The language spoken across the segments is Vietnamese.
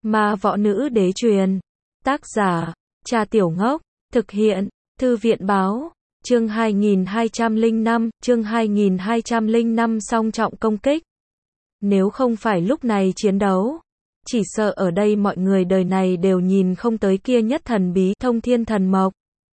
Ma Võ Nữ Đế truyền. Tác giả, Trà Tiểu Ngốc. Thực hiện, Thư viện Báo. Chương 2205 song trọng công kích. Nếu không phải lúc này chiến đấu, chỉ sợ ở đây mọi người đời này đều nhìn không tới kia nhất thần bí Thông Thiên Thần Mộc.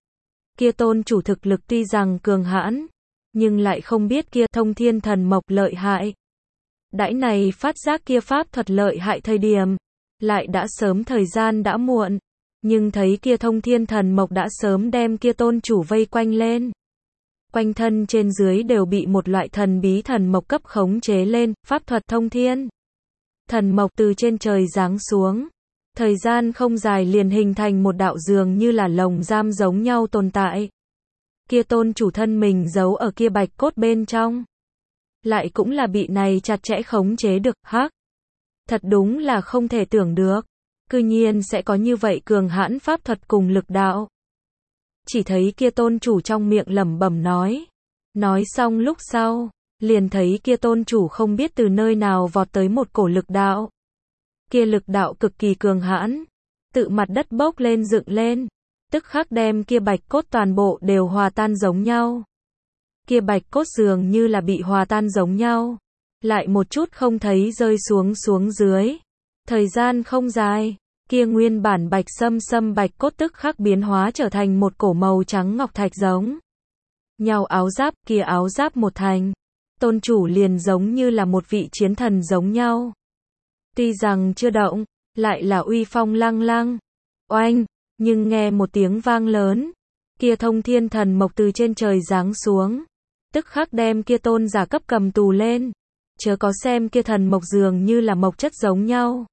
Kia tôn chủ thực lực tuy rằng cường hãn, nhưng lại không biết kia Thông Thiên Thần Mộc lợi hại. Đãi này phát giác kia pháp thuật lợi hại thời điểm, lại đã sớm thời gian đã muộn, nhưng thấy kia Thông Thiên Thần Mộc đã sớm đem kia tôn chủ vây quanh lên. Quanh thân trên dưới đều bị một loại thần bí thần mộc cấp khống chế lên, pháp thuật thông thiên. Thần mộc từ trên trời giáng xuống. Thời gian không dài liền hình thành một đạo dường như là lồng giam giống nhau tồn tại. Kia tôn chủ thân mình giấu ở kia bạch cốt bên trong. Lại cũng là bị này chặt chẽ khống chế được, hắc. Thật đúng là không thể tưởng được. Cư nhiên sẽ có như vậy cường hãn pháp thuật cùng lực đạo. Chỉ thấy kia tôn chủ trong miệng lẩm bẩm nói. Nói xong lúc sau, liền thấy kia tôn chủ không biết từ nơi nào vọt tới một cổ lực đạo. Kia lực đạo cực kỳ cường hãn, tự mặt đất bốc lên dựng lên, tức khắc đem kia bạch cốt toàn bộ đều hòa tan giống nhau. Kia bạch cốt dường như là bị hòa tan giống nhau, lại một chút không thấy rơi xuống dưới. Thời gian không dài, kia nguyên bản bạch sâm bạch cốt tức khắc biến hóa trở thành một cổ màu trắng ngọc thạch giống nhau áo giáp, kia áo giáp một thành, tôn chủ liền giống như là một vị chiến thần giống nhau. Tuy rằng chưa động, lại là uy phong lăng lăng. Oanh, nhưng nghe một tiếng vang lớn, kia Thông Thiên Thần Mộc từ trên trời giáng xuống, tức khắc đem kia tôn giả cấp cầm tù lên. Chớ có xem kia thần mộc dường như là mộc chất giống nhau,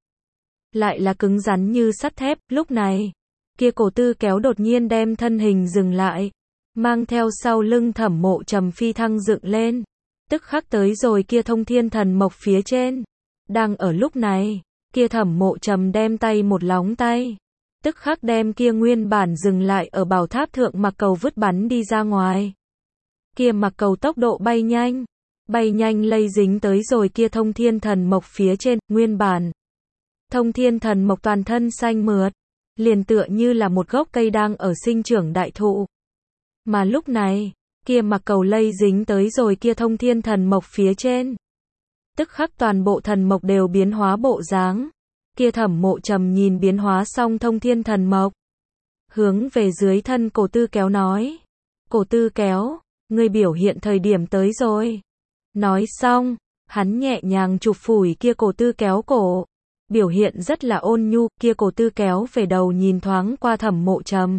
lại là cứng rắn như sắt thép. Lúc này, kia cổ tư kéo đột nhiên đem thân hình dừng lại, mang theo sau lưng Thẩm Mộ Trầm phi thăng dựng lên, tức khắc tới rồi kia Thông Thiên Thần Mộc phía trên. Đang ở lúc này, kia Thẩm Mộ Trầm đem tay một lóng tay, tức khắc đem kia nguyên bản dừng lại ở bảo tháp thượng mặc cầu vứt bắn đi ra ngoài. Kia mặc cầu tốc độ bay nhanh lây dính tới rồi kia Thông Thiên Thần Mộc phía trên. Nguyên bản Thông Thiên Thần Mộc toàn thân xanh mượt, liền tựa như là một gốc cây đang ở sinh trưởng đại thụ. Mà lúc này, kia mặc cầu lây dính tới rồi kia Thông Thiên Thần Mộc phía trên, tức khắc toàn bộ thần mộc đều biến hóa bộ dáng. Kia Thẩm Mộ Trầm nhìn biến hóa xong Thông Thiên Thần Mộc, hướng về dưới thân cổ tư kéo nói. Cổ tư kéo, ngươi biểu hiện thời điểm tới rồi. Nói xong, hắn nhẹ nhàng chụp phủi kia cổ tư kéo cổ, biểu hiện rất là ôn nhu. Kia cổ tư kéo về đầu nhìn thoáng qua Thẩm Mộ Trầm,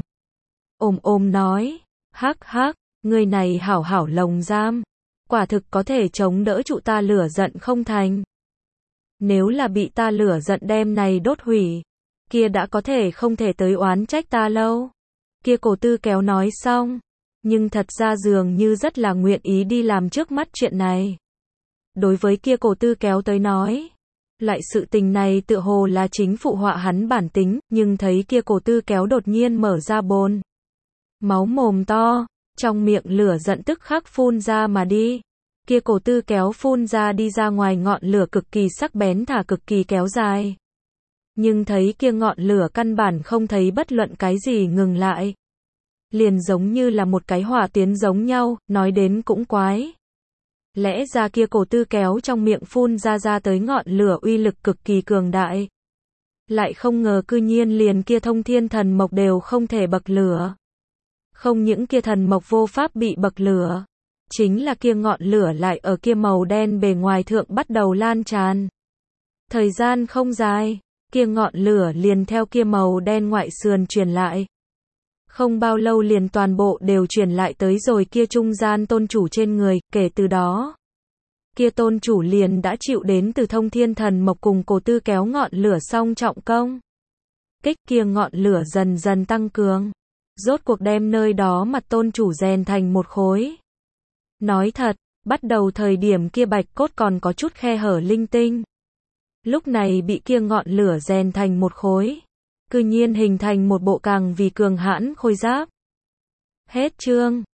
ôm nói, hắc, ngươi này hảo lồng giam, quả thực có thể chống đỡ trụ ta lửa giận không thành. Nếu là bị ta lửa giận đem này đốt hủy, kia đã có thể không thể tới oán trách ta lâu. Kia cổ tư kéo nói xong, nhưng thật ra dường như rất là nguyện ý đi làm trước mắt chuyện này. Đối với kia cổ tư kéo tới nói, loại sự tình này tựa hồ là chính phụ họa hắn bản tính, nhưng thấy kia cổ tư kéo đột nhiên mở ra bồn máu mồm to, trong miệng lửa giận tức khắc phun ra mà đi. Kia cổ tư kéo phun ra đi ra ngoài ngọn lửa cực kỳ sắc bén thả cực kỳ kéo dài. Nhưng thấy kia ngọn lửa căn bản không thấy bất luận cái gì ngừng lại. Liền giống như là một cái hỏa tuyến giống nhau, nói đến cũng quái. Lẽ ra kia cổ tư kéo trong miệng phun ra tới ngọn lửa uy lực cực kỳ cường đại. Lại không ngờ cư nhiên liền kia Thông Thiên Thần Mộc đều không thể bậc lửa. Không những kia thần mộc vô pháp bị bậc lửa, chính là kia ngọn lửa lại ở kia màu đen bề ngoài thượng bắt đầu lan tràn. Thời gian không dài, kia ngọn lửa liền theo kia màu đen ngoại sườn truyền lại. Không bao lâu liền toàn bộ đều truyền lại tới rồi kia trung gian tôn chủ trên người. Kể từ đó, kia tôn chủ liền đã chịu đến từ Thông Thiên Thần Mộc cùng cổ tư kéo ngọn lửa song trọng công kích. Kia ngọn lửa dần dần tăng cường, rốt cuộc đem nơi đó mặt tôn chủ rèn thành một khối. Nói thật, bắt đầu thời điểm kia bạch cốt còn có chút khe hở linh tinh. Lúc này bị kia ngọn lửa rèn thành một khối, cư nhiên hình thành một bộ càng vì cường hãn khôi giáp. Hết chương.